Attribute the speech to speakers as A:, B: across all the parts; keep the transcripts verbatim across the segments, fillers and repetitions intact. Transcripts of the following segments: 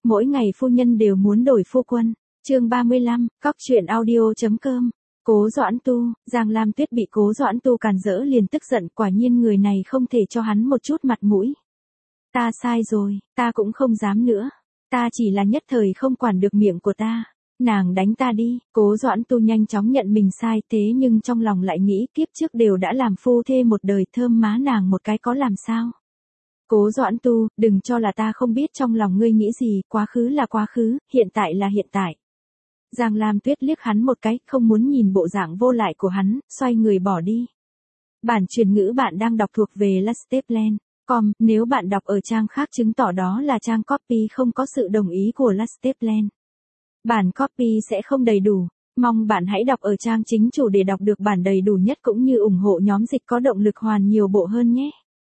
A: mỗi ngày phu nhân đều muốn đổi phu quân. Chương ba mươi lăm, cóc truyện audio.com. Cố Doãn Tu, Giang Lam Tuyết bị Cố Doãn Tu càn rỡ liền tức giận, quả nhiên người này không thể cho hắn một chút mặt mũi. Ta sai rồi, ta cũng không dám nữa. Ta chỉ là nhất thời không quản được miệng của ta. Nàng đánh ta đi. Cố Doãn Tu nhanh chóng nhận mình sai, thế nhưng trong lòng lại nghĩ kiếp trước đều đã làm phu thê một đời, thơm má nàng một cái có làm sao. Cố Doãn Tu, đừng cho là ta không biết trong lòng ngươi nghĩ gì, quá khứ là quá khứ, hiện tại là hiện tại. Giang Lam Tuyết liếc hắn một cái, không muốn nhìn bộ dạng vô lại của hắn, xoay người bỏ đi. Bản truyền ngữ bạn đang đọc thuộc về Lasteplan chấm com, nếu bạn đọc ở trang khác chứng tỏ đó là trang copy không có sự đồng ý của Lasteplan. Bản copy sẽ không đầy đủ, mong bạn hãy đọc ở trang chính chủ để đọc được bản đầy đủ nhất cũng như ủng hộ nhóm dịch có động lực hoàn nhiều bộ hơn nhé.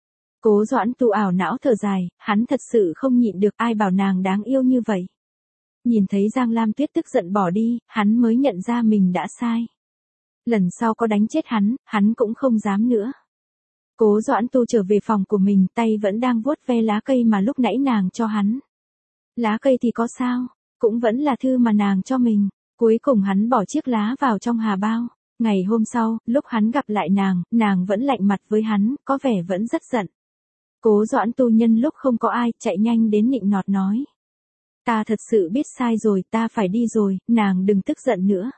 A: Cố Doãn Tu ảo não thở dài, hắn thật sự không nhịn được, ai bảo nàng đáng yêu như vậy. Nhìn thấy Giang Lam Tuyết tức giận bỏ đi, hắn mới nhận ra mình đã sai. Lần sau có đánh chết hắn, hắn cũng không dám nữa. Cố Doãn Tu trở về phòng của mình, tay vẫn đang vuốt ve lá cây mà lúc nãy nàng cho hắn. Lá cây thì có sao, cũng vẫn là thư mà nàng cho mình. Cuối cùng hắn bỏ chiếc lá vào trong hà bao. Ngày hôm sau, lúc hắn gặp lại nàng, nàng vẫn lạnh mặt với hắn, có vẻ vẫn rất giận. Cố Doãn Tu nhân lúc không có ai, chạy nhanh đến nịnh nọt nói. Ta thật sự biết sai rồi, ta phải đi rồi, nàng đừng tức giận nữa.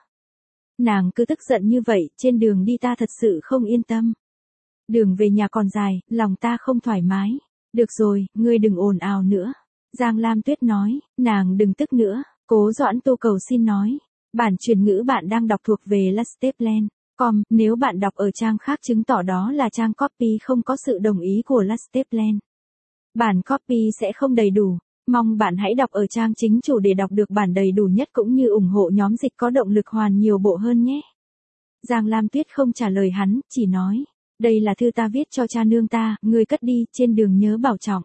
A: Nàng cứ tức giận như vậy, trên đường đi ta thật sự không yên tâm. Đường về nhà còn dài, lòng ta không thoải mái. Được rồi, ngươi đừng ồn ào nữa. Giang Lam Tuyết nói, nàng đừng tức nữa. Cố Doãn Tu cầu xin nói. Bản truyền ngữ bạn đang đọc thuộc về Lasteplan chấm com, nếu bạn đọc ở trang khác chứng tỏ đó là trang copy không có sự đồng ý của Lasteplan. Bản copy sẽ không đầy đủ, mong bạn hãy đọc ở trang chính chủ để đọc được bản đầy đủ nhất cũng như ủng hộ nhóm dịch có động lực hoàn nhiều bộ hơn nhé. Giang Lam Tuyết không trả lời hắn, chỉ nói, đây là thư ta viết cho cha nương ta, ngươi cất đi, trên đường nhớ bảo trọng.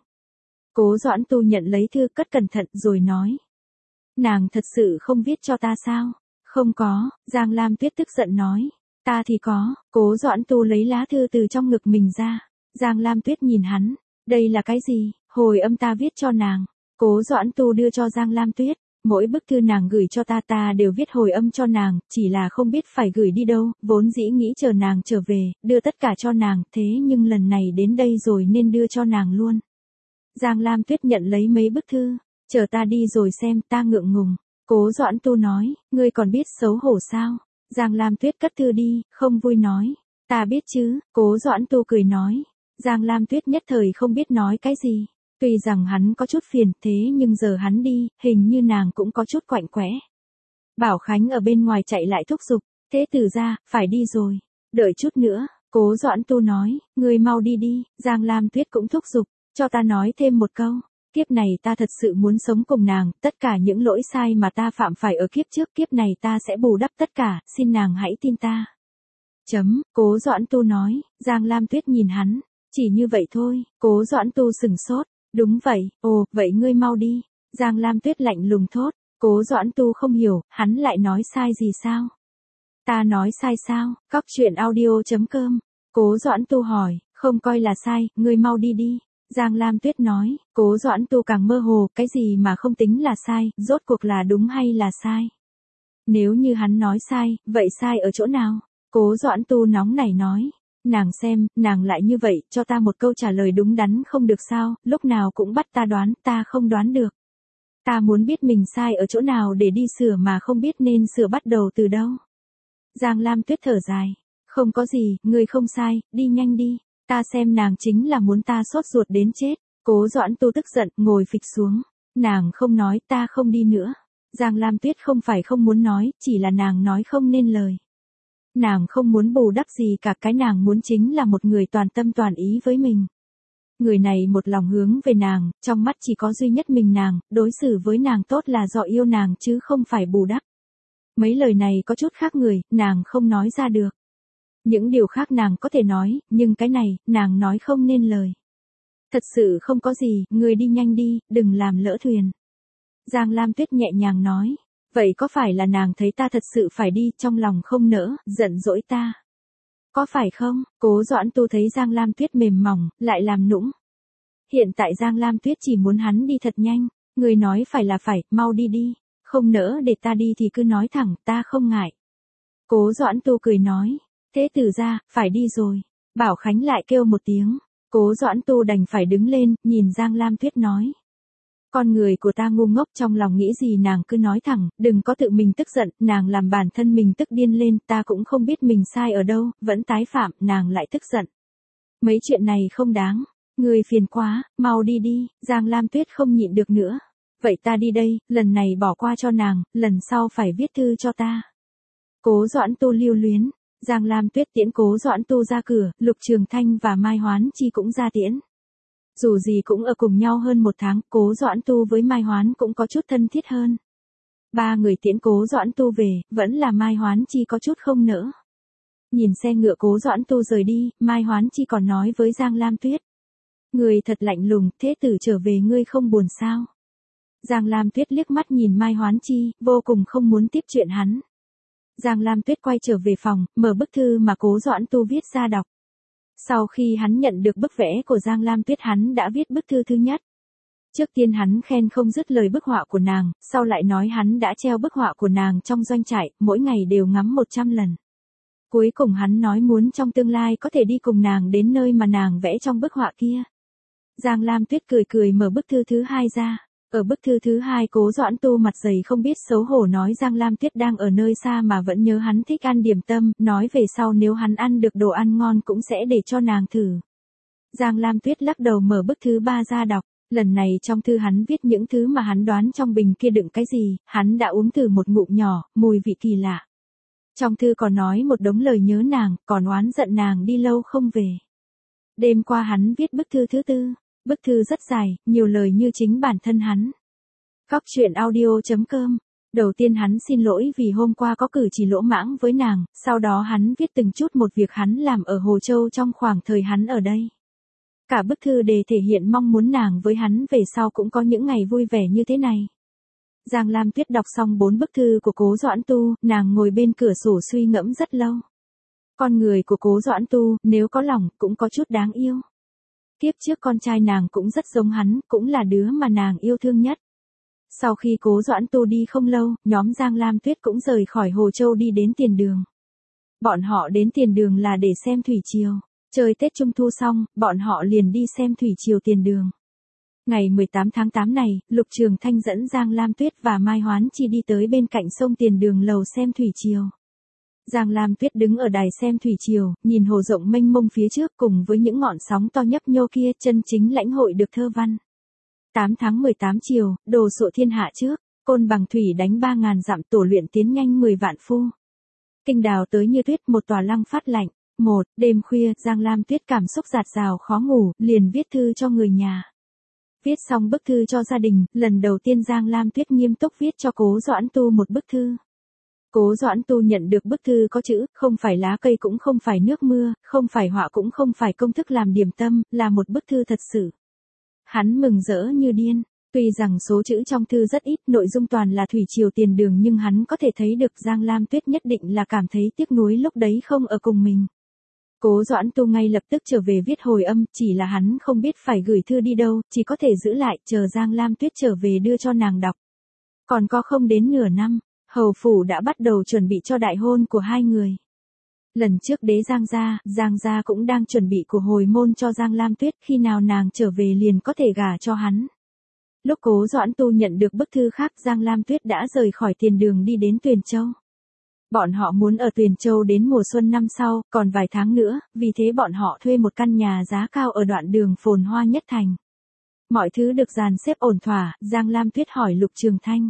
A: Cố Doãn Tu nhận lấy thư cất cẩn thận rồi nói. Nàng thật sự không viết cho ta sao? Không có, Giang Lam Tuyết tức giận nói. Ta thì có. Cố Doãn Tu lấy lá thư từ trong ngực mình ra. Giang Lam Tuyết nhìn hắn. Đây là cái gì? Hồi âm ta viết cho nàng. Cố Doãn Tu đưa cho Giang Lam Tuyết. Mỗi bức thư nàng gửi cho ta ta đều viết hồi âm cho nàng, chỉ là không biết phải gửi đi đâu, vốn dĩ nghĩ chờ nàng trở về, đưa tất cả cho nàng, thế nhưng lần này đến đây rồi nên đưa cho nàng luôn. Giang Lam Tuyết nhận lấy mấy bức thư. Chờ ta đi rồi xem, ta ngượng ngùng. Cố Doãn Tu nói, ngươi còn biết xấu hổ sao? Giang Lam Tuyết cất thư đi, không vui nói. Ta biết chứ, Cố Doãn Tu cười nói. Giang Lam Tuyết nhất thời không biết nói cái gì. Tuy rằng hắn có chút phiền, thế nhưng giờ hắn đi, hình như nàng cũng có chút quạnh quẽ. Bảo Khánh ở bên ngoài chạy lại thúc giục, thế tử ra, phải đi rồi. Đợi chút nữa, Cố Doãn Tu nói, ngươi mau đi đi. Giang Lam Tuyết cũng thúc giục, cho ta nói thêm một câu. Kiếp này ta thật sự muốn sống cùng nàng, tất cả những lỗi sai mà ta phạm phải ở kiếp trước, kiếp này ta sẽ bù đắp tất cả, xin nàng hãy tin ta. Chấm, Cố Doãn Tu nói. Giang Lam Tuyết nhìn hắn, chỉ như vậy thôi. Cố Doãn Tu sừng sốt, đúng vậy, ồ, vậy ngươi mau đi. Giang Lam Tuyết lạnh lùng thốt. Cố Doãn Tu không hiểu, hắn lại nói sai gì sao? Ta nói sai sao? Cóc truyện audio.com. Cố Doãn Tu hỏi, không coi là sai, ngươi mau đi đi. Giang Lam Tuyết nói. Cố Doãn Tu càng mơ hồ, cái gì mà không tính là sai, rốt cuộc là đúng hay là sai? Nếu như hắn nói sai, vậy sai ở chỗ nào? Cố Doãn Tu nóng nảy nói. Nàng xem, nàng lại như vậy, cho ta một câu trả lời đúng đắn không được sao, lúc nào cũng bắt ta đoán, ta không đoán được. Ta muốn biết mình sai ở chỗ nào để đi sửa mà không biết nên sửa bắt đầu từ đâu. Giang Lam Tuyết thở dài. Không có gì, ngươi không sai, đi nhanh đi. Ta xem nàng chính là muốn ta sốt ruột đến chết. Cố Doãn Tu tức giận, ngồi phịch xuống. Nàng không nói, ta không đi nữa. Giang Lam Tuyết không phải không muốn nói, chỉ là nàng nói không nên lời. Nàng không muốn bù đắp gì cả, cái nàng muốn chính là một người toàn tâm toàn ý với mình. Người này một lòng hướng về nàng, trong mắt chỉ có duy nhất mình nàng, đối xử với nàng tốt là do yêu nàng chứ không phải bù đắp. Mấy lời này có chút khác người, nàng không nói ra được. Những điều khác nàng có thể nói, nhưng cái này, nàng nói không nên lời. Thật sự không có gì, ngươi đi nhanh đi, đừng làm lỡ thuyền. Giang Lam Tuyết nhẹ nhàng nói. Vậy có phải là nàng thấy ta thật sự phải đi, trong lòng không nỡ, giận dỗi ta? Có phải không? Cố Doãn Tu thấy Giang Lam Tuyết mềm mỏng, lại làm nũng. Hiện tại Giang Lam Tuyết chỉ muốn hắn đi thật nhanh. Người nói phải là phải, mau đi đi, không nỡ để ta đi thì cứ nói thẳng, ta không ngại. Cố Doãn Tu cười nói, thế tử ra, phải đi rồi. Bảo Khánh lại kêu một tiếng, Cố Doãn Tu đành phải đứng lên, nhìn Giang Lam Tuyết nói. Con người của ta ngu ngốc, trong lòng nghĩ gì nàng cứ nói thẳng, đừng có tự mình tức giận, nàng làm bản thân mình tức điên lên, ta cũng không biết mình sai ở đâu, vẫn tái phạm, nàng lại tức giận. Mấy chuyện này không đáng, người phiền quá, mau đi đi, Giang Lam Tuyết không nhịn được nữa. Vậy ta đi đây, lần này bỏ qua cho nàng, lần sau phải viết thư cho ta. Cố Doãn Tu lưu luyến, Giang Lam Tuyết tiễn Cố Doãn Tu ra cửa, Lục Trường Thanh và Mai Hoán Chi cũng ra tiễn. Dù gì cũng ở cùng nhau hơn một tháng, Cố Doãn Tu với Mai Hoán cũng có chút thân thiết hơn. Ba người tiễn Cố Doãn Tu về, vẫn là Mai Hoán Chi có chút không nỡ. Nhìn xe ngựa Cố Doãn Tu rời đi, Mai Hoán Chi còn nói với Giang Lam Tuyết. Người thật lạnh lùng, thế tử trở về ngươi không buồn sao? Giang Lam Tuyết liếc mắt nhìn Mai Hoán Chi, vô cùng không muốn tiếp chuyện hắn. Giang Lam Tuyết quay trở về phòng, mở bức thư mà Cố Doãn Tu viết ra đọc. Sau khi hắn nhận được bức vẽ của Giang Lam Tuyết, hắn đã viết bức thư thứ nhất. Trước tiên hắn khen không dứt lời bức họa của nàng, sau lại nói hắn đã treo bức họa của nàng trong doanh trại, mỗi ngày đều ngắm một trăm lần. Cuối cùng hắn nói muốn trong tương lai có thể đi cùng nàng đến nơi mà nàng vẽ trong bức họa kia. Giang Lam Tuyết cười cười mở bức thư thứ hai ra. Ở bức thư thứ hai, Cố Doãn Tu mặt dày không biết xấu hổ nói Giang Lam Tuyết đang ở nơi xa mà vẫn nhớ hắn thích ăn điểm tâm, nói về sau nếu hắn ăn được đồ ăn ngon cũng sẽ để cho nàng thử. Giang Lam Tuyết lắc đầu mở bức thứ ba ra đọc, lần này trong thư hắn viết những thứ mà hắn đoán trong bình kia đựng cái gì, hắn đã uống thử một ngụm nhỏ, mùi vị kỳ lạ. Trong thư còn nói một đống lời nhớ nàng, còn oán giận nàng đi lâu không về. Đêm qua hắn viết bức thư thứ tư. Bức thư rất dài, nhiều lời như chính bản thân hắn. Góc truyện audio chấm com. Đầu tiên hắn xin lỗi vì hôm qua có cử chỉ lỗ mãng với nàng, sau đó hắn viết từng chút một việc hắn làm ở Hồ Châu trong khoảng thời hắn ở đây. Cả bức thư để thể hiện mong muốn nàng với hắn về sau cũng có những ngày vui vẻ như thế này. Giang Lam Tuyết đọc xong bốn bức thư của Cố Doãn Tu, nàng ngồi bên cửa sổ suy ngẫm rất lâu. Con người của Cố Doãn Tu, nếu có lòng, cũng có chút đáng yêu. Tiếp trước con trai nàng cũng rất giống hắn, cũng là đứa mà nàng yêu thương nhất. Sau khi Cố Doãn Tu đi không lâu, nhóm Giang Lam Tuyết cũng rời khỏi Hồ Châu đi đến Tiền Đường. Bọn họ đến Tiền Đường là để xem thủy triều. Chơi Tết Trung Thu xong, bọn họ liền đi xem thủy triều Tiền Đường. Ngày mười tám tháng tám này, Lục Trường Thanh dẫn Giang Lam Tuyết và Mai Hoán Chi đi tới bên cạnh sông Tiền Đường lầu xem thủy triều. Giang Lam Tuyết đứng ở đài xem thủy triều, nhìn hồ rộng mênh mông phía trước cùng với những ngọn sóng to nhấp nhô kia, chân chính lãnh hội được thơ văn. tám tháng mười tám chiều, đồ sộ thiên hạ trước, côn bằng thủy đánh ba ngàn dặm, tổ luyện tiến nhanh mười vạn phu. Kinh đào tới như tuyết, một tòa lăng phát lạnh. Một, đêm khuya, Giang Lam Tuyết cảm xúc dạt dào khó ngủ, liền viết thư cho người nhà. Viết xong bức thư cho gia đình, lần đầu tiên Giang Lam Tuyết nghiêm túc viết cho Cố Doãn Tu một bức thư. Cố Doãn Tu nhận được bức thư có chữ, không phải lá cây cũng không phải nước mưa, không phải họa cũng không phải công thức làm điểm tâm, là một bức thư thật sự. Hắn mừng rỡ như điên, tuy rằng số chữ trong thư rất ít, nội dung toàn là thủy triều Tiền Đường, nhưng hắn có thể thấy được Giang Lam Tuyết nhất định là cảm thấy tiếc nuối lúc đấy không ở cùng mình. Cố Doãn Tu ngay lập tức trở về viết hồi âm, chỉ là hắn không biết phải gửi thư đi đâu, chỉ có thể giữ lại, chờ Giang Lam Tuyết trở về đưa cho nàng đọc. Còn có không đến nửa năm, hầu phủ đã bắt đầu chuẩn bị cho đại hôn của hai người. Lần trước đế Giang gia, Giang gia cũng đang chuẩn bị của hồi môn cho Giang Lam Tuyết, khi nào nàng trở về liền có thể gả cho hắn. Lúc Cố Doãn Tu nhận được bức thư khác, Giang Lam Tuyết đã rời khỏi Tiền Đường đi đến Tuyền Châu. Bọn họ muốn ở Tuyền Châu đến mùa xuân năm sau, còn vài tháng nữa, vì thế bọn họ thuê một căn nhà giá cao ở đoạn đường phồn hoa nhất thành. Mọi thứ được dàn xếp ổn thỏa, Giang Lam Tuyết hỏi Lục Trường Thanh.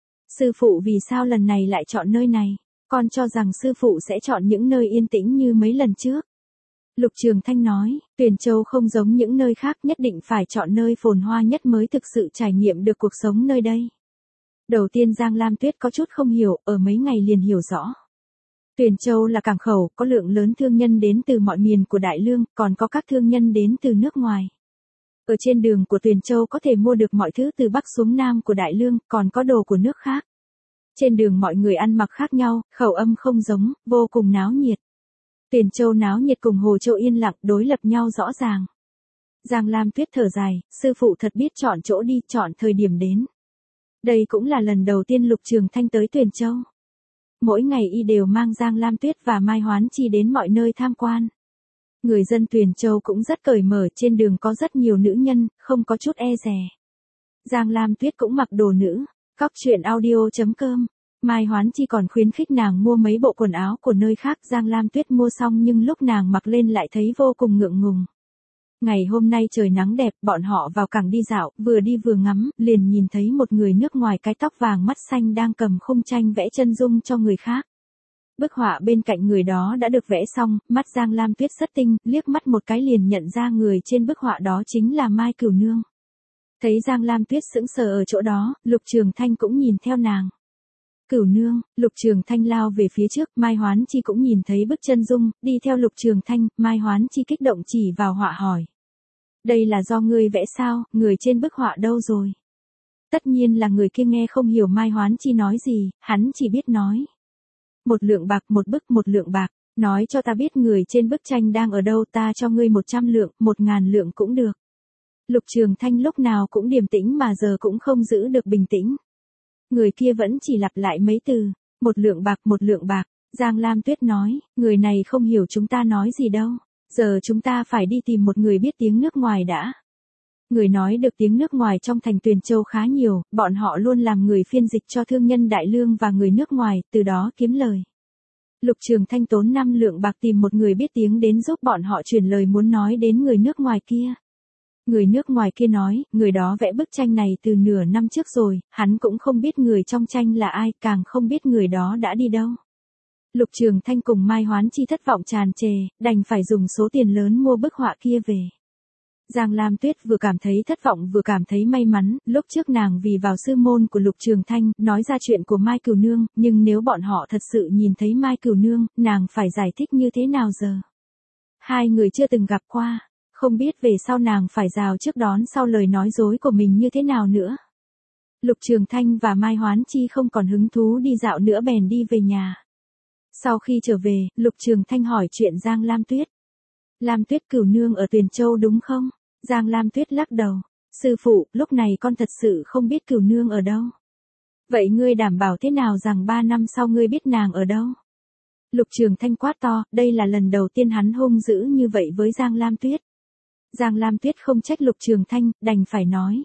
A: Sư phụ vì sao lần này lại chọn nơi này? Con cho rằng sư phụ sẽ chọn những nơi yên tĩnh như mấy lần trước. Lục Trường Thanh nói, Tuyền Châu không giống những nơi khác, nhất định phải chọn nơi phồn hoa nhất mới thực sự trải nghiệm được cuộc sống nơi đây. Đầu tiên Giang Lam Tuyết có chút không hiểu, ở mấy ngày liền hiểu rõ. Tuyền Châu là cảng khẩu, có lượng lớn thương nhân đến từ mọi miền của Đại Lương, còn có các thương nhân đến từ nước ngoài. Ở trên đường của Tuyền Châu có thể mua được mọi thứ từ Bắc xuống Nam của Đại Lương, còn có đồ của nước khác. Trên đường mọi người ăn mặc khác nhau, khẩu âm không giống, vô cùng náo nhiệt. Tuyền Châu náo nhiệt cùng Hồ Châu yên lặng, đối lập nhau rõ ràng. Giang Lam Tuyết thở dài, sư phụ thật biết chọn chỗ đi, chọn thời điểm đến. Đây cũng là lần đầu tiên Lục Trường Thanh tới Tuyền Châu. Mỗi ngày y đều mang Giang Lam Tuyết và Mai Hoán Chi đến mọi nơi tham quan. Người dân Tuyền Châu cũng rất cởi mở, trên đường có rất nhiều nữ nhân, không có chút e dè. Giang Lam Tuyết cũng mặc đồ nữ. Cóc truyện audio chấm com. Mai Hoán Chi còn khuyến khích nàng mua mấy bộ quần áo của nơi khác. Giang Lam Tuyết mua xong nhưng lúc nàng mặc lên lại thấy vô cùng ngượng ngùng. Ngày hôm nay trời nắng đẹp, bọn họ vào cảng đi dạo, vừa đi vừa ngắm, liền nhìn thấy một người nước ngoài cái tóc vàng mắt xanh đang cầm khung tranh vẽ chân dung cho người khác. Bức họa bên cạnh người đó đã được vẽ xong, mắt Giang Lam Tuyết rất tinh, liếc mắt một cái liền nhận ra người trên bức họa đó chính là Mai Cửu Nương. Thấy Giang Lam Tuyết sững sờ ở chỗ đó, Lục Trường Thanh cũng nhìn theo nàng. Cửu Nương, Lục Trường Thanh lao về phía trước, Mai Hoán Chi cũng nhìn thấy bức chân dung, đi theo Lục Trường Thanh, Mai Hoán Chi kích động chỉ vào họa hỏi. Đây là do ngươi vẽ sao, người trên bức họa đâu rồi? Tất nhiên là người kia nghe không hiểu Mai Hoán Chi nói gì, hắn chỉ biết nói. Một lượng bạc một bức một lượng bạc, nói cho ta biết người trên bức tranh đang ở đâu, ta cho ngươi một trăm lượng, một ngàn lượng cũng được. Lục Trường Thanh lúc nào cũng điềm tĩnh mà giờ cũng không giữ được bình tĩnh. Người kia vẫn chỉ lặp lại mấy từ, một lượng bạc một lượng bạc. Giang Lam Tuyết nói, người này không hiểu chúng ta nói gì đâu. Giờ chúng ta phải đi tìm một người biết tiếng nước ngoài đã. Người nói được tiếng nước ngoài trong thành Tuyền Châu khá nhiều, bọn họ luôn làm người phiên dịch cho thương nhân đại lương và người nước ngoài, từ đó kiếm lời. Lục Trường Thanh tốn năm lượng bạc tìm một người biết tiếng đến giúp bọn họ truyền lời muốn nói đến người nước ngoài kia. Người nước ngoài kia nói, người đó vẽ bức tranh này từ nửa năm trước rồi, hắn cũng không biết người trong tranh là ai, càng không biết người đó đã đi đâu. Lục Trường Thanh cùng Mai Hoán Chi thất vọng tràn trề, đành phải dùng số tiền lớn mua bức họa kia về. Giang Lam Tuyết vừa cảm thấy thất vọng vừa cảm thấy may mắn, lúc trước nàng vì vào sư môn của Lục Trường Thanh, nói ra chuyện của Mai Cửu Nương, nhưng nếu bọn họ thật sự nhìn thấy Mai Cửu Nương, nàng phải giải thích như thế nào giờ? Hai người chưa từng gặp qua, không biết về sau nàng phải rào trước đón sau lời nói dối của mình như thế nào nữa. Lục Trường Thanh và Mai Hoán Chi không còn hứng thú đi dạo nữa bèn đi về nhà. Sau khi trở về, Lục Trường Thanh hỏi chuyện Giang Lam Tuyết. Lam Tuyết Cửu Nương ở Tuyền Châu đúng không? Giang Lam Tuyết lắc đầu. Sư phụ, lúc này con thật sự không biết Cửu Nương ở đâu. Vậy ngươi đảm bảo thế nào rằng ba năm sau ngươi biết nàng ở đâu? Lục Trường Thanh quát to, đây là lần đầu tiên hắn hung dữ như vậy với Giang Lam Tuyết. Giang Lam Tuyết không trách Lục Trường Thanh, đành phải nói.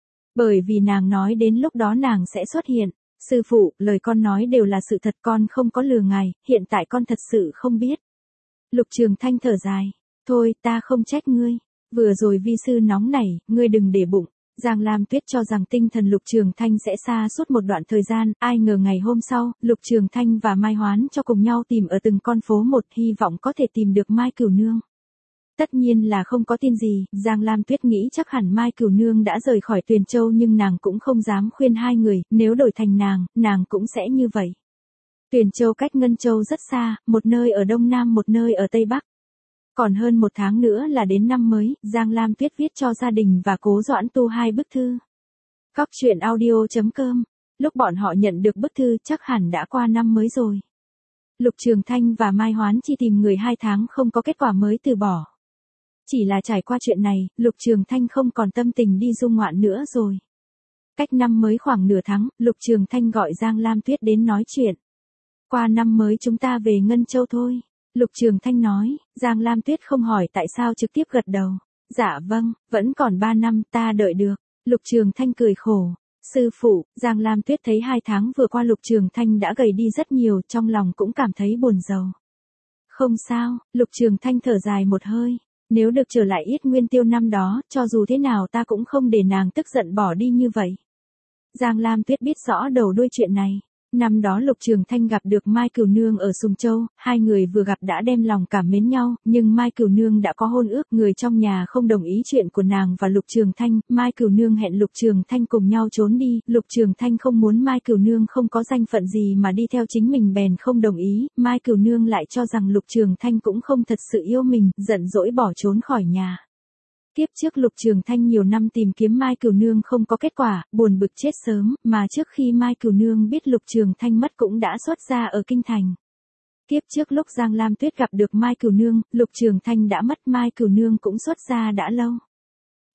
A: Bởi vì nàng nói đến lúc đó nàng sẽ xuất hiện. Sư phụ, lời con nói đều là sự thật, con không có lừa ngài, hiện tại con thật sự không biết. Lục Trường Thanh thở dài. Thôi, ta không trách ngươi. Vừa rồi vi sư nóng nảy, ngươi đừng để bụng. Giang Lam Tuyết cho rằng tinh thần Lục Trường Thanh sẽ xa suốt một đoạn thời gian, ai ngờ ngày hôm sau, Lục Trường Thanh và Mai Hoán cho cùng nhau tìm ở từng con phố một, hy vọng có thể tìm được Mai Cửu Nương. Tất nhiên là không có tin gì, Giang Lam Tuyết nghĩ chắc hẳn Mai Cửu Nương đã rời khỏi Tuyền Châu nhưng nàng cũng không dám khuyên hai người, nếu đổi thành nàng, nàng cũng sẽ như vậy. Tuyền Châu cách Ngân Châu rất xa, một nơi ở Đông Nam một nơi ở Tây Bắc. Còn hơn một tháng nữa là đến năm mới, Giang Lam Tuyết viết cho gia đình và Cố Doãn Tu hai bức thư. Cóc truyện audio chấm com. Lúc bọn họ nhận được bức thư chắc hẳn đã qua năm mới rồi. Lục Trường Thanh và Mai Hoán Chi tìm người hai tháng không có kết quả mới từ bỏ. Chỉ là trải qua chuyện này, Lục Trường Thanh không còn tâm tình đi du ngoạn nữa rồi. Cách năm mới khoảng nửa tháng, Lục Trường Thanh gọi Giang Lam Tuyết đến nói chuyện. Qua năm mới chúng ta về Ngân Châu thôi. Lục Trường Thanh nói, Giang Lam Tuyết không hỏi tại sao trực tiếp gật đầu. Dạ vâng, vẫn còn ba năm ta đợi được. Lục Trường Thanh cười khổ. Sư phụ, Giang Lam Tuyết thấy hai tháng vừa qua Lục Trường Thanh đã gầy đi rất nhiều, trong lòng cũng cảm thấy buồn rầu. Không sao, Lục Trường Thanh thở dài một hơi. Nếu được trở lại ít nguyên tiêu năm đó, cho dù thế nào ta cũng không để nàng tức giận bỏ đi như vậy. Giang Lam Tuyết biết rõ đầu đuôi chuyện này. Năm đó Lục Trường Thanh gặp được Mai Cửu Nương ở Sùng Châu, hai người vừa gặp đã đem lòng cảm mến nhau, nhưng Mai Cửu Nương đã có hôn ước, người trong nhà không đồng ý chuyện của nàng và Lục Trường Thanh, Mai Cửu Nương hẹn Lục Trường Thanh cùng nhau trốn đi, Lục Trường Thanh không muốn Mai Cửu Nương không có danh phận gì mà đi theo chính mình bèn không đồng ý, Mai Cửu Nương lại cho rằng Lục Trường Thanh cũng không thật sự yêu mình, giận dỗi bỏ trốn khỏi nhà. Tiếp trước Lục Trường Thanh nhiều năm tìm kiếm Mai Cửu Nương không có kết quả, buồn bực chết sớm, mà trước khi Mai Cửu Nương biết Lục Trường Thanh mất cũng đã xuất gia ở kinh thành. Tiếp trước lúc Giang Lam Tuyết gặp được Mai Cửu Nương, Lục Trường Thanh đã mất, Mai Cửu Nương cũng xuất gia đã lâu.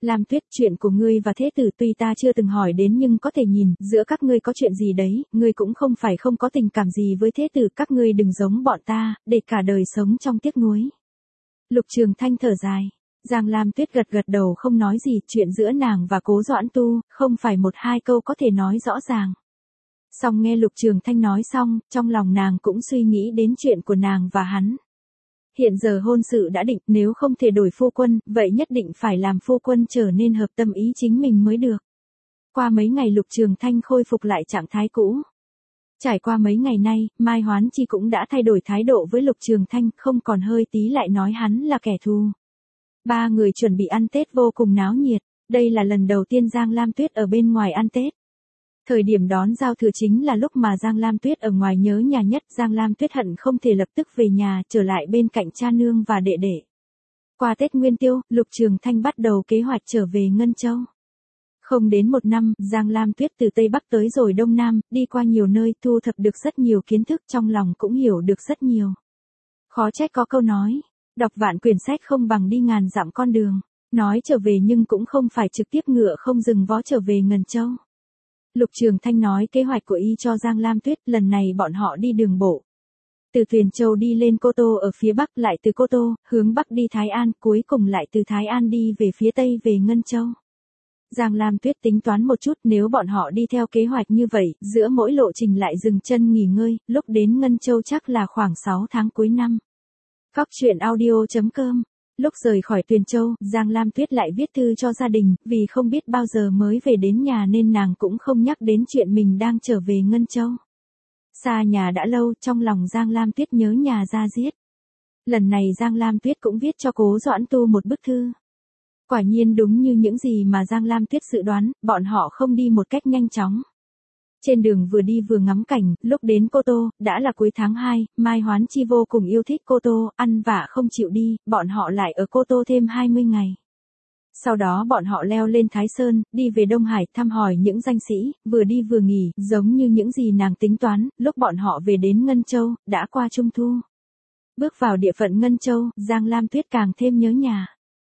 A: Lam Tuyết, chuyện của ngươi và thế tử tuy ta chưa từng hỏi đến nhưng có thể nhìn, giữa các ngươi có chuyện gì đấy, ngươi cũng không phải không có tình cảm gì với thế tử, các ngươi đừng giống bọn ta, để cả đời sống trong tiếc nuối. Lục Trường Thanh thở dài. Giang Lam Tuyết gật gật đầu không nói gì, chuyện giữa nàng và Cố Doãn Tu, không phải một hai câu có thể nói rõ ràng. Xong nghe Lục Trường Thanh nói xong, trong lòng nàng cũng suy nghĩ đến chuyện của nàng và hắn. Hiện giờ hôn sự đã định, nếu không thể đổi phu quân, vậy nhất định phải làm phu quân trở nên hợp tâm ý chính mình mới được. Qua mấy ngày Lục Trường Thanh khôi phục lại trạng thái cũ. Trải qua mấy ngày nay, Mai Hoán Chi cũng đã thay đổi thái độ với Lục Trường Thanh, không còn hơi tí lại nói hắn là kẻ thù. Ba người chuẩn bị ăn Tết vô cùng náo nhiệt, đây là lần đầu tiên Giang Lam Tuyết ở bên ngoài ăn Tết. Thời điểm đón giao thừa chính là lúc mà Giang Lam Tuyết ở ngoài nhớ nhà nhất, Giang Lam Tuyết hận không thể lập tức về nhà, trở lại bên cạnh cha nương và đệ đệ. Qua Tết Nguyên Tiêu, Lục Trường Thanh bắt đầu kế hoạch trở về Ngân Châu. Không đến một năm, Giang Lam Tuyết từ Tây Bắc tới rồi Đông Nam, đi qua nhiều nơi, thu thập được rất nhiều kiến thức, trong lòng cũng hiểu được rất nhiều. Khó trách có câu nói, đọc vạn quyển sách không bằng đi ngàn dặm con đường, nói trở về nhưng cũng không phải trực tiếp ngựa không dừng vó trở về Ngân Châu. Lục Trường Thanh nói kế hoạch của y cho Giang Lam Tuyết, lần này bọn họ đi đường bộ. Từ Tuyền Châu đi lên Cô Tô ở phía Bắc, lại từ Cô Tô, hướng Bắc đi Thái An, cuối cùng lại từ Thái An đi về phía Tây về Ngân Châu. Giang Lam Tuyết tính toán một chút, nếu bọn họ đi theo kế hoạch như vậy, giữa mỗi lộ trình lại dừng chân nghỉ ngơi, lúc đến Ngân Châu chắc là khoảng sáu tháng cuối năm. Cóc truyện audio chấm com. Lúc rời khỏi Tuyền Châu, Giang Lam Tuyết lại viết thư cho gia đình, vì không biết bao giờ mới về đến nhà nên nàng cũng không nhắc đến chuyện mình đang trở về Ngân Châu. Xa nhà đã lâu, trong lòng Giang Lam Tuyết nhớ nhà ra giết. Lần này Giang Lam Tuyết cũng viết cho Cố Doãn Tu một bức thư. Quả nhiên đúng như những gì mà Giang Lam Tuyết dự đoán, bọn họ không đi một cách nhanh chóng. Trên đường vừa đi vừa ngắm cảnh, lúc đến Cô Tô, đã là cuối tháng hai, Mai Hoán Chi vô cùng yêu thích Cô Tô, ăn vạ không chịu đi, bọn họ lại ở Cô Tô thêm hai mươi ngày. Sau đó bọn họ leo lên Thái Sơn, đi về Đông Hải thăm hỏi những danh sĩ, vừa đi vừa nghỉ, giống như những gì nàng tính toán, lúc bọn họ về đến Ngân Châu, đã qua Trung Thu. Bước vào địa phận Ngân Châu, Giang Lam Tuyết càng thêm nhớ nhà.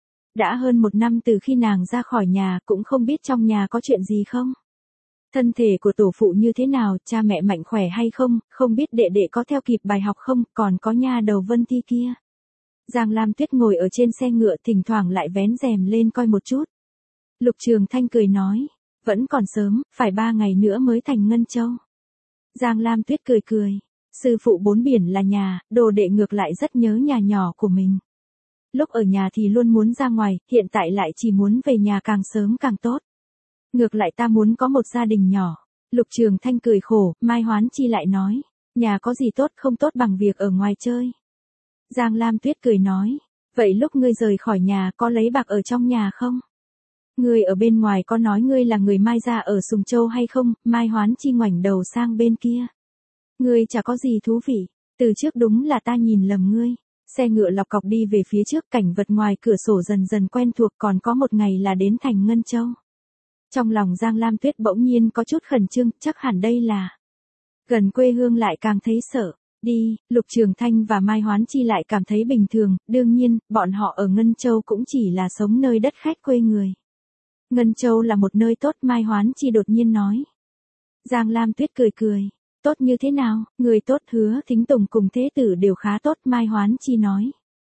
A: Đã hơn một năm từ khi nàng ra khỏi nhà, cũng không biết trong nhà có chuyện gì không. Thân thể của tổ phụ như thế nào, cha mẹ mạnh khỏe hay không, không biết đệ đệ có theo kịp bài học không, còn có nha đầu Vân Thi kia. Giang Lam Tuyết ngồi ở trên xe ngựa thỉnh thoảng lại vén rèm lên coi một chút. Lục Trường Thanh cười nói, vẫn còn sớm, phải ba ngày nữa mới thành Ngân Châu. Giang Lam Tuyết cười cười, sư phụ bốn biển là nhà, đồ đệ ngược lại rất nhớ nhà nhỏ của mình. Lúc ở nhà thì luôn muốn ra ngoài, hiện tại lại chỉ muốn về nhà càng sớm càng tốt. Ngược lại ta muốn có một gia đình nhỏ. Lục Trường Thanh cười khổ, Mai Hoán Chi lại nói, nhà có gì tốt không tốt bằng việc ở ngoài chơi. Giang Lam Tuyết cười nói, vậy lúc ngươi rời khỏi nhà có lấy bạc ở trong nhà không? Ngươi ở bên ngoài có nói ngươi là người Mai gia ở Sùng Châu hay không? Mai Hoán Chi ngoảnh đầu sang bên kia. Ngươi chả có gì thú vị, từ trước đúng là ta nhìn lầm ngươi. Xe ngựa lọc cọc đi về phía trước, cảnh vật ngoài cửa sổ dần dần quen thuộc, còn có một ngày là đến thành Ngân Châu. Trong lòng Giang Lam Tuyết bỗng nhiên có chút khẩn trương, chắc hẳn đây là gần quê hương, lại càng thấy sợ. Đi, Lục Trường Thanh và Mai Hoán Chi lại cảm thấy bình thường, đương nhiên, bọn họ ở Ngân Châu cũng chỉ là sống nơi đất khách quê người. Ngân Châu là một nơi tốt, Mai Hoán Chi đột nhiên nói. Giang Lam Tuyết cười cười, tốt như thế nào, người tốt Hứa Thính Tùng cùng thế tử đều khá tốt, Mai Hoán Chi nói.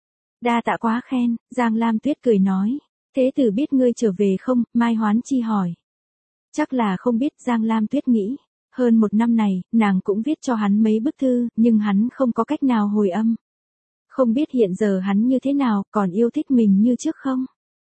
A: Đa tạ quá khen, Giang Lam Tuyết cười nói. Thế tử biết ngươi trở về không? Mai Hoán Chi hỏi. Chắc là không biết, Giang Lam Tuyết nghĩ. Hơn một năm này, nàng cũng viết cho hắn mấy bức thư, nhưng hắn không có cách nào hồi âm. Không biết hiện giờ hắn như thế nào, còn yêu thích mình như trước không?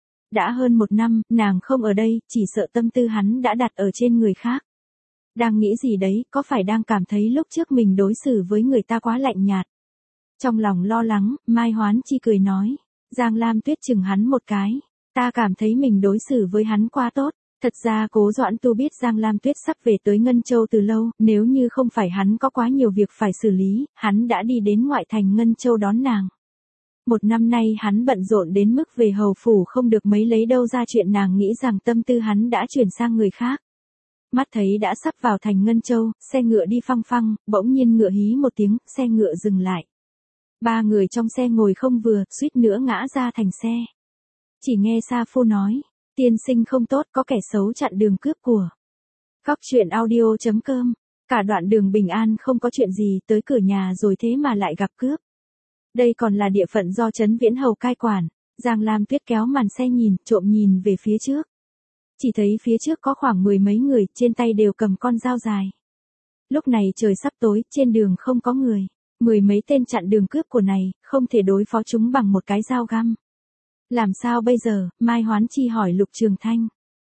A: Đã hơn một năm, nàng không ở đây, chỉ sợ tâm tư hắn đã đặt ở trên người khác. Đang nghĩ gì đấy, có phải đang cảm thấy lúc trước mình đối xử với người ta quá lạnh nhạt? Trong lòng lo lắng, Mai Hoán Chi cười nói. Giang Lam Tuyết chừng hắn một cái. Ta cảm thấy mình đối xử với hắn quá tốt. Thật ra Cố Doãn Tu biết Giang Lam Tuyết sắp về tới Ngân Châu từ lâu, nếu như không phải hắn có quá nhiều việc phải xử lý, hắn đã đi đến ngoại thành Ngân Châu đón nàng. Một năm nay hắn bận rộn đến mức về hầu phủ không được mấy lấy đâu ra chuyện, nàng nghĩ rằng tâm tư hắn đã chuyển sang người khác. Mắt thấy đã sắp vào thành Ngân Châu, xe ngựa đi phăng phăng, bỗng nhiên ngựa hí một tiếng, xe ngựa dừng lại. Ba người trong xe ngồi không vừa, suýt nữa ngã ra thành xe. Chỉ nghe Sa Phu nói, Tiên sinh không tốt, có kẻ xấu chặn đường cướp của. Góc truyện audio chấm com. Cả đoạn đường bình an không có chuyện gì, tới cửa nhà rồi thế mà lại gặp cướp. Đây còn là địa phận do Trấn Viễn Hầu cai quản. Giang Lam Tuyết kéo màn xe nhìn, trộm nhìn về phía trước. Chỉ thấy phía trước có khoảng mười mấy người, trên tay đều cầm con dao dài. Lúc này trời sắp tối, trên đường không có người. Mười mấy tên chặn đường cướp của này, không thể đối phó chúng bằng một cái dao găm. Làm sao bây giờ, Mai Hoán Chi hỏi Lục Trường Thanh.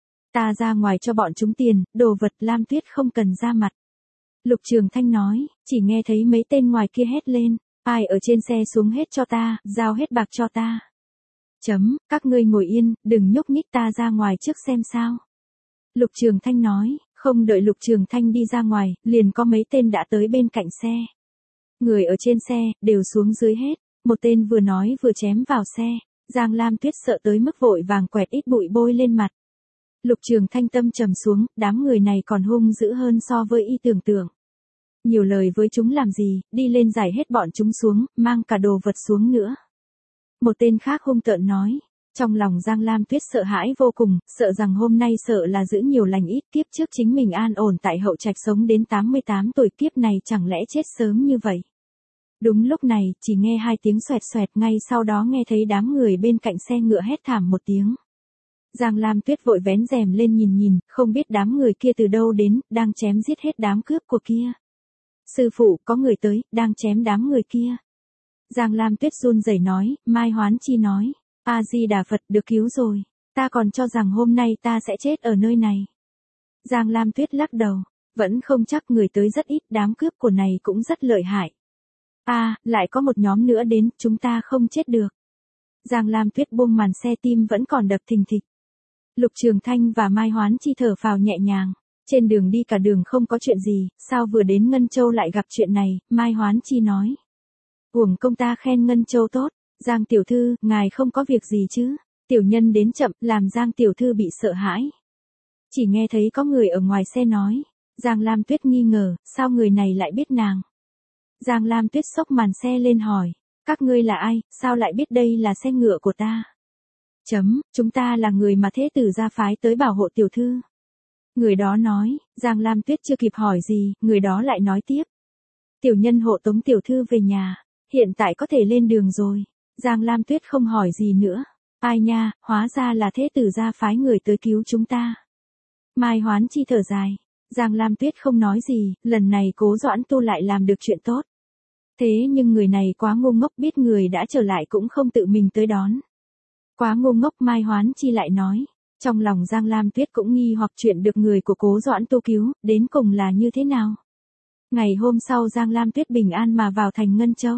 A: Ta ra ngoài cho bọn chúng tiền, đồ vật Lam Tuyết không cần ra mặt. Lục Trường Thanh nói, chỉ nghe thấy mấy tên ngoài kia hét lên, ai ở trên xe xuống hết cho ta, giao hết bạc cho ta. Chấm, các ngươi ngồi yên, đừng nhúc nhích, ta ra ngoài trước xem sao. Lục Trường Thanh nói, không đợi Lục Trường Thanh đi ra ngoài, liền có mấy tên đã tới bên cạnh xe. Người ở trên xe, đều xuống dưới hết, một tên vừa nói vừa chém vào xe. Giang Lam Tuyết sợ tới mức vội vàng quẹt ít bụi bôi lên mặt. Lục Trường Thanh tâm trầm xuống, đám người này còn hung dữ hơn so với y tưởng tượng. Nhiều lời với chúng làm gì, đi lên giải hết bọn chúng xuống, mang cả đồ vật xuống nữa. Một tên khác hung tợn nói, trong lòng Giang Lam Tuyết sợ hãi vô cùng, sợ rằng hôm nay sợ là giữ nhiều lành ít, kiếp trước chính mình an ổn tại Hậu Trạch sống đến tám mươi tám tuổi, kiếp này chẳng lẽ chết sớm như vậy. Đúng lúc này, chỉ nghe hai tiếng xoẹt xoẹt, ngay sau đó nghe thấy đám người bên cạnh xe ngựa hét thảm một tiếng. Giang Lam Tuyết vội vén rèm lên nhìn nhìn, không biết đám người kia từ đâu đến, đang chém giết hết đám cướp của kia. Sư phụ, có người tới, đang chém đám người kia. Giang Lam Tuyết run rẩy nói, Mai Hoán Chi nói, A-di-đà Phật, được cứu rồi, ta còn cho rằng hôm nay ta sẽ chết ở nơi này. Giang Lam Tuyết lắc đầu, vẫn không chắc, người tới rất ít, đám cướp của này cũng rất lợi hại. A, à, lại có một nhóm nữa đến, chúng ta không chết được. Giang Lam Tuyết buông màn xe, tim vẫn còn đập thình thịch. Lục Trường Thanh và Mai Hoán Chi thở phào nhẹ nhàng. Trên đường đi cả đường không có chuyện gì, sao vừa đến Ngân Châu lại gặp chuyện này, Mai Hoán Chi nói. Uổng công ta khen Ngân Châu tốt, Giang tiểu thư, ngài không có việc gì chứ? Tiểu nhân đến chậm, làm Giang tiểu thư bị sợ hãi. Chỉ nghe thấy có người ở ngoài xe nói. Giang Lam Tuyết nghi ngờ, sao người này lại biết nàng? Giang Lam Tuyết xốc màn xe lên hỏi, các ngươi là ai, sao lại biết đây là xe ngựa của ta? Chấm, chúng ta là người mà thế tử gia phái tới bảo hộ tiểu thư. Người đó nói, Giang Lam Tuyết chưa kịp hỏi gì, người đó lại nói tiếp. Tiểu nhân hộ tống tiểu thư về nhà, hiện tại có thể lên đường rồi. Giang Lam Tuyết không hỏi gì nữa. Ai nha, hóa ra là thế tử gia phái người tới cứu chúng ta. Mai Hoán Chi thở dài. Giang Lam Tuyết không nói gì, lần này Cố Doãn Tu lại làm được chuyện tốt. Thế nhưng người này quá ngu ngốc, biết người đã trở lại cũng không tự mình tới đón. Quá ngu ngốc, Mai Hoán Chi lại nói. Trong lòng Giang Lam Tuyết cũng nghi hoặc chuyện được người của Cố Doãn Tu cứu, đến cùng là như thế nào. Ngày hôm sau Giang Lam Tuyết bình an mà vào thành Ngân Châu.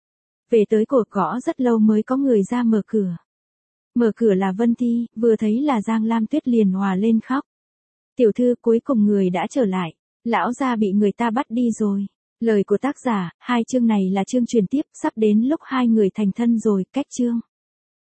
A: Về tới cột gõ rất lâu mới có người ra mở cửa. Mở cửa là Vân Thi, vừa thấy là Giang Lam Tuyết liền hòa lên khóc. Tiểu thư, cuối cùng người đã trở lại, lão gia bị người ta bắt đi rồi. Lời của tác giả, hai chương này là chương truyền tiếp, sắp đến lúc hai người thành thân rồi, cách chương.